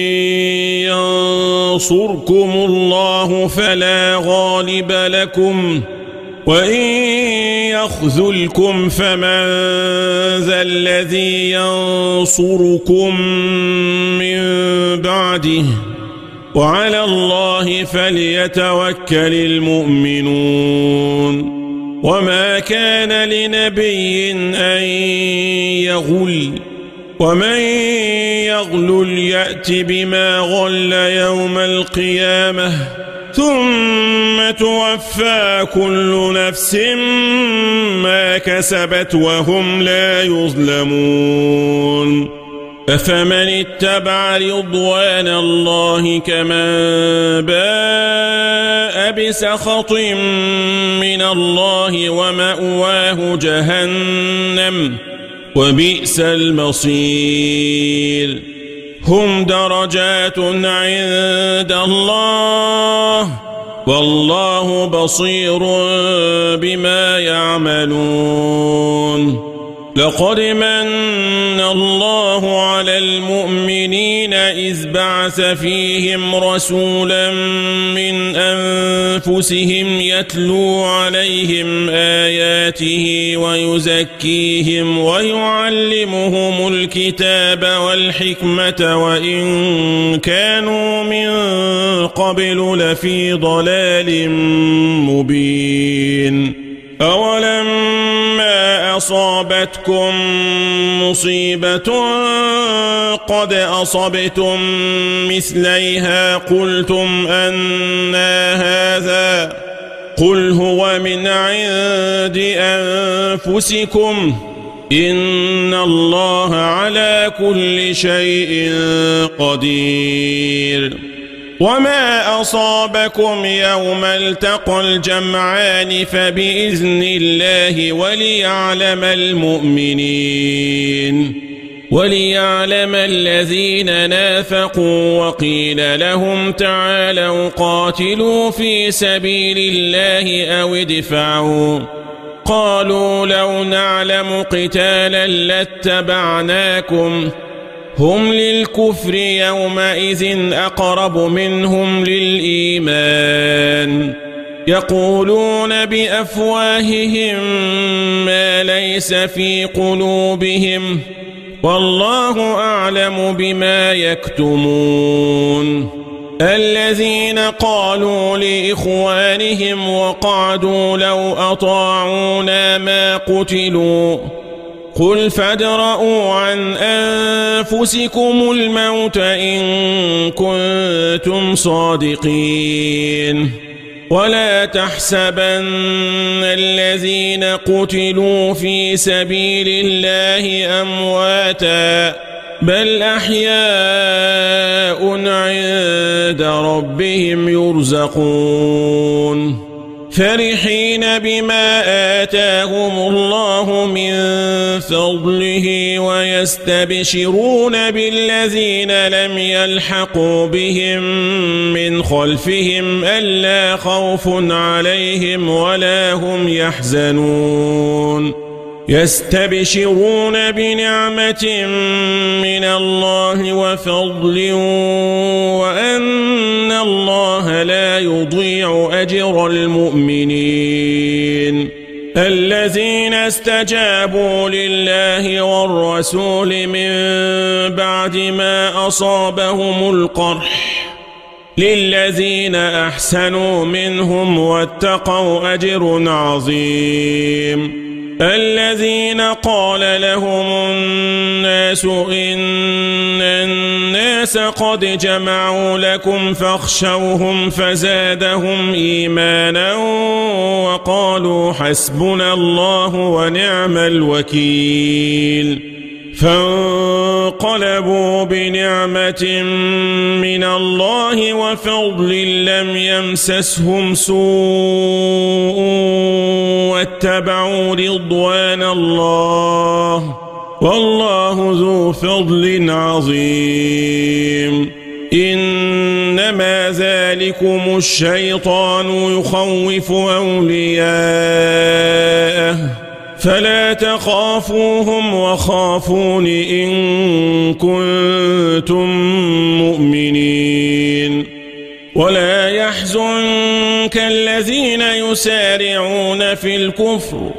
[SPEAKER 1] ينصركم الله فلا غالب لكم وإن يخذلكم فمن ذا الذي ينصركم من بعده وعلى الله فليتوكل المؤمنون وما كان لنبي أن يغل ومن يغلل يأت بما غل يوم القيامة ثم توفى كل نفس ما كسبت وهم لا يظلمون أفمن اتبع رضوان الله كمن باء بسخط من الله ومأواه جهنم وبئس المصير هم درجات عند الله والله بصير بما يعملون لقد من الله على المؤمنين إذ بعث فيهم رسولا من أنفسهم يتلو عليهم آياته ويزكيهم ويعلمهم الكتاب والحكمة وإن كانوا من قبل لفي ضلال مبين أولما أصابتكم مصيبة قد أصبتم مثليها قلتم أنى هذا قل هو من عند أنفسكم إن الله على كل شيء قدير وما أصابكم يوم التقى الجمعان فبإذن الله وليعلم المؤمنين وليعلم الذين نافقوا وقيل لهم تعالوا قاتلوا في سبيل الله أو ادفعوا قالوا لو نعلم قتالا لاتبعناكم هم للكفر يومئذ أقرب منهم للإيمان يقولون بأفواههم ما ليس في قلوبهم والله أعلم بما يكتمون الذين قالوا لإخوانهم وقعدوا لو أطاعونا ما قتلوا قل فادرءوا عن أنفسكم الموت إن كنتم صادقين ولا تحسبن الذين قتلوا في سبيل الله أمواتا بل أحياء عند ربهم يرزقون فرحين بما آتاهم الله من فضله ويستبشرون بالذين لم يلحقوا بهم من خلفهم ألا خوف عليهم ولا هم يحزنون يستبشرون بنعمة من الله وفضل وأن الله لا يضيع أجر المؤمنين الذين استجابوا لله والرسول من بعد ما أصابهم القرح للذين أحسنوا منهم واتقوا أجر عظيم الذين قال لهم الناس إن الناس قد جمعوا لكم فاخشوهم فزادهم إيمانا وقالوا حسبنا الله ونعم الوكيل فانقلبوا بنعمة من الله وفضل لم يمسسهم سوء واتبعوا رضوان الله والله ذو فضل عظيم إنما ذلكم الشيطان يخوف أولياءه فلا تخافوهم وخافون إن كنتم مؤمنين ولا يحزنك الذين يسارعون في الكفر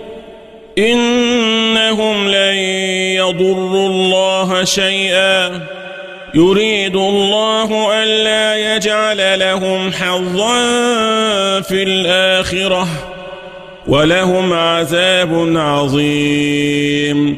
[SPEAKER 1] إنهم لن يضروا الله شيئا يريد الله ألا يجعل لهم حظا في الآخرة ولهم عذاب عظيم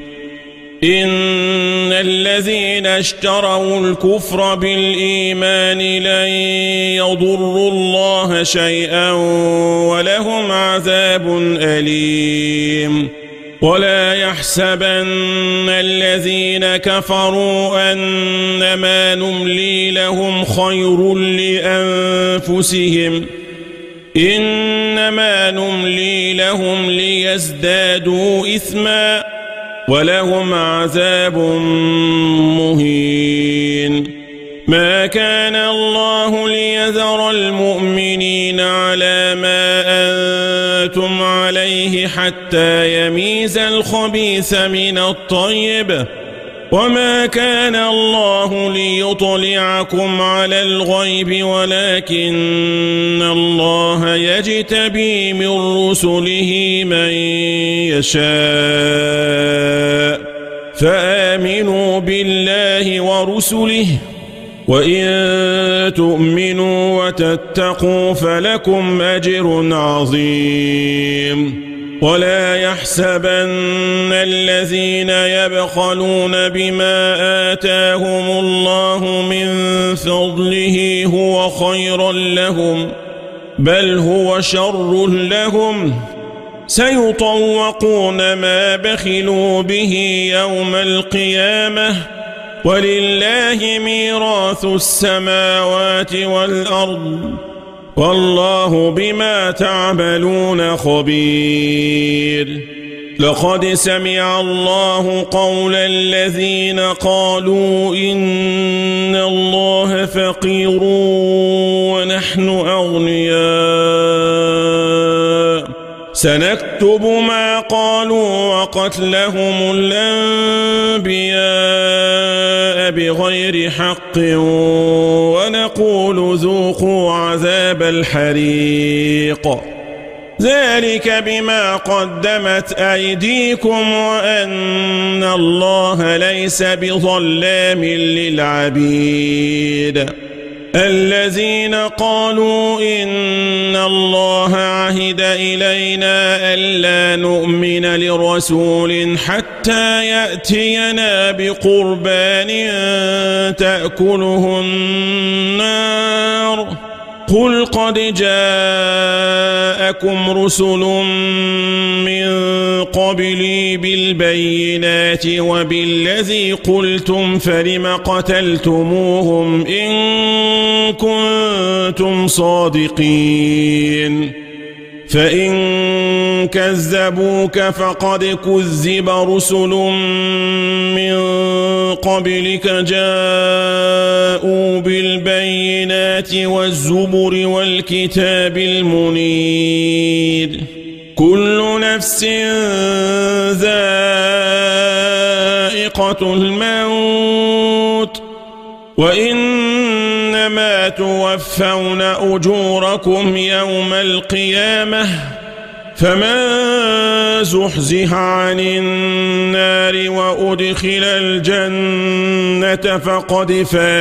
[SPEAKER 1] إن الذين اشتروا الكفر بالإيمان لن يضروا الله شيئا ولهم عذاب أليم ولا يحسبن الذين كفروا أنما نملي لهم خير لأنفسهم إنما نملي لهم ليزدادوا إثما ولهم عذاب مهين ما كان الله ليذر المؤمنين على ما أنتم عليه حتى يميز الخبيث من الطيب وما كان الله ليطلعكم على الغيب ولكن الله يجتبي من رسله من يشاء فآمنوا بالله ورسله وإن تؤمنوا وتتقوا فلكم أجر عظيم ولا يحسبن الذين يبخلون بما آتاهم الله من فضله هو خيرا لهم بل هو شر لهم سيطوقون ما بخلوا به يوم القيامة ولله ميراث السماوات والأرض والله بما تعملون خبير لقد سمع الله قول الذين قالوا إن الله فقير ونحن أغنياء سنكتب ما قالوا وقتلهم الأنبياء بغير حق ونقول ذوقوا عذاب الحريق ذلك بما قدمت أيديكم وأن الله ليس بظلام للعبيد الذين قالوا إن الله عهد إلينا ألا نؤمن لرسول حتى يأتينا بقربان تأكله النار قل قد جاءكم رسل من قبلي بالبينات وبالذي قلتم فلم قتلتموهم إن كنتم صادقين فإن كذبوك فقد كذب رسل من قبلك جاءوا بالبينات والزبر والكتاب المنير كل نفس ذائقة الموت وإنما توفون أجوركم يوم القيامة فمن زحزح عن النار وأدخل الجنة فقد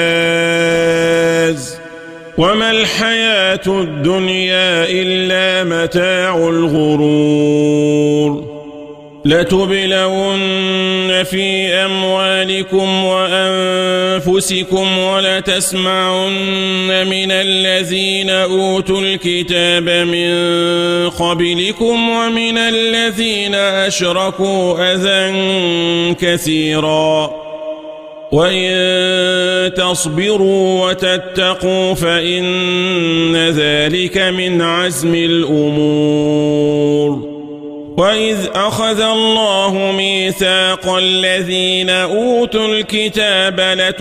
[SPEAKER 1] فاز وما الحياة الدنيا إلا متاع الغرور لتبلون في أموالكم وأنفسكم ولتسمعن من الذين أوتوا الكتاب من قبلكم ومن الذين أشركوا أذى كثيرا وإن تصبروا وتتقوا فإن ذلك من عزم الأمور وإذ أخذ الله ميثاق الذين أوتوا الكتاب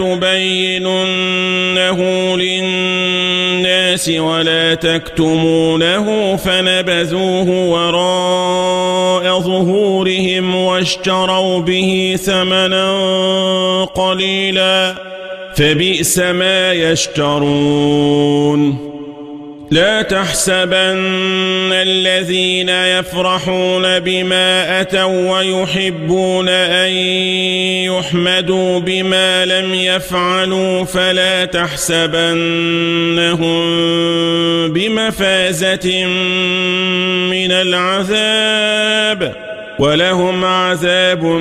[SPEAKER 1] لتبيننه للناس ولا تكتمونه فنبذوه وراء ظهورهم واشتروا به ثمنا قليلا فبئس ما يشترون لا تحسبن الذين يفرحون بما أتوا ويحبون أن يحمدوا بما لم يفعلوا فلا تحسبنهم بمفازة من العذاب ولهم عذاب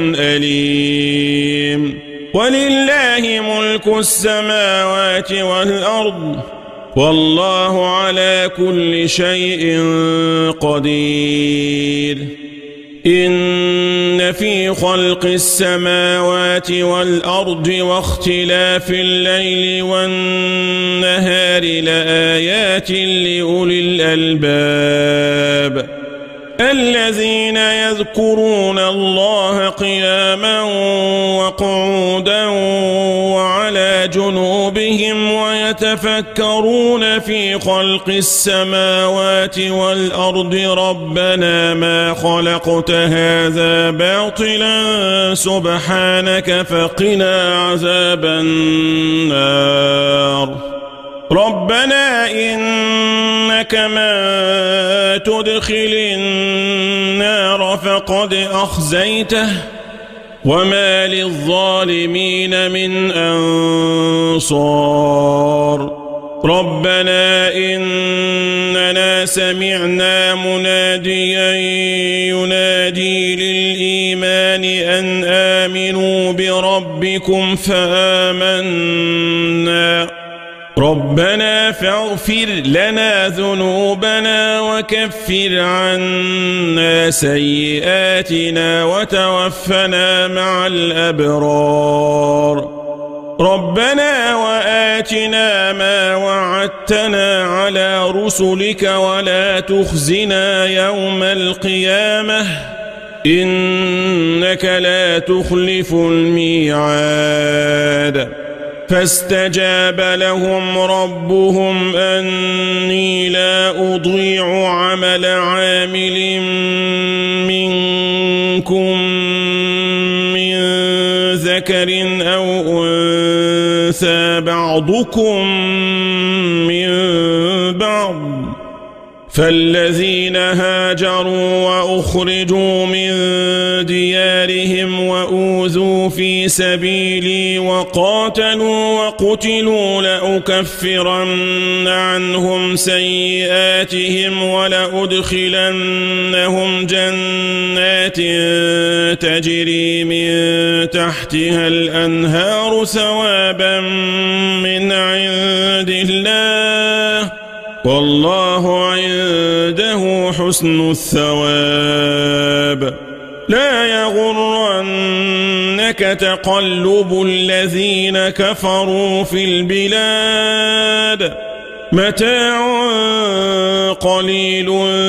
[SPEAKER 1] أليم ولله ملك السماوات والأرض والله على كل شيء قدير إن في خلق السماوات والأرض واختلاف الليل والنهار لآيات لأولي الألباب الذين يذكرون الله قياما وقعودا وعلى جنوبهم ويتفكرون في خلق السماوات والأرض ربنا ما خلقت هذا باطلا سبحانك فقنا عذاب النار ربنا إنك من تدخل النار فقد أخزيته وما للظالمين من أنصار ربنا إننا سمعنا مناديا ينادي للإيمان أن آمنوا بربكم فآمنا ربنا فاغفر لنا ذنوبنا وكفر عنا سيئاتنا وتوفنا مع الأبرار ربنا وآتنا ما وعدتنا على رسلك ولا تخزنا يوم القيامة إنك لا تخلف الميعاد فاستجاب لهم ربهم أني لا أضيع عمل عامل منكم من ذكر أو أنثى بعضكم من بعض فالذين هاجروا وأخرجوا من ديارهم وأوذوا في سبيلي وقاتلوا وقتلوا لأكفرن عنهم سيئاتهم ولأدخلنهم جنات تجري من تحتها الأنهار ثوابا من عند الله والله عنده حسن الثواب لا يغرنك تقلب الذين كفروا في البلاد متاع قليل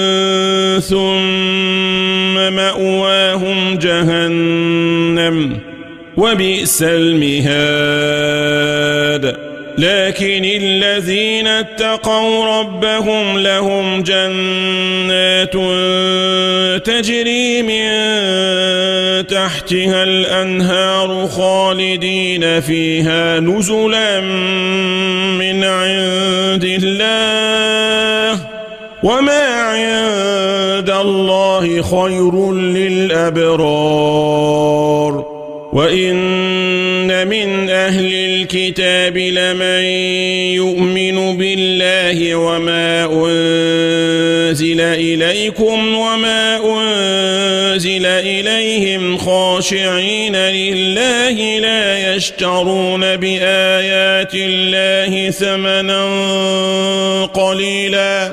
[SPEAKER 1] ثم مأواهم جهنم وبئس المهاد لكن الذين اتقوا ربهم لهم جنات تجري من تحتها الأنهار خالدين فيها نزلا من عند الله وما عند الله خير للأبرار وإن من أهل الكتاب لمن يؤمن بالله وما أنزل إليكم وما أنزل إليهم خاشعين لله لا يشترون بآيات الله ثمنا قليلا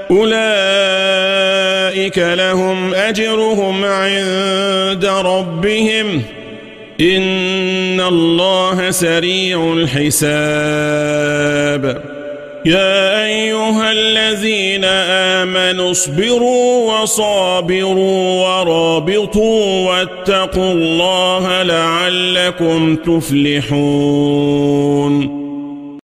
[SPEAKER 1] أولئك لهم أجرهم عند ربهم إن الله سريع الحساب يا أيها الذين آمنوا اصبروا وصابروا ورابطوا واتقوا الله لعلكم تفلحون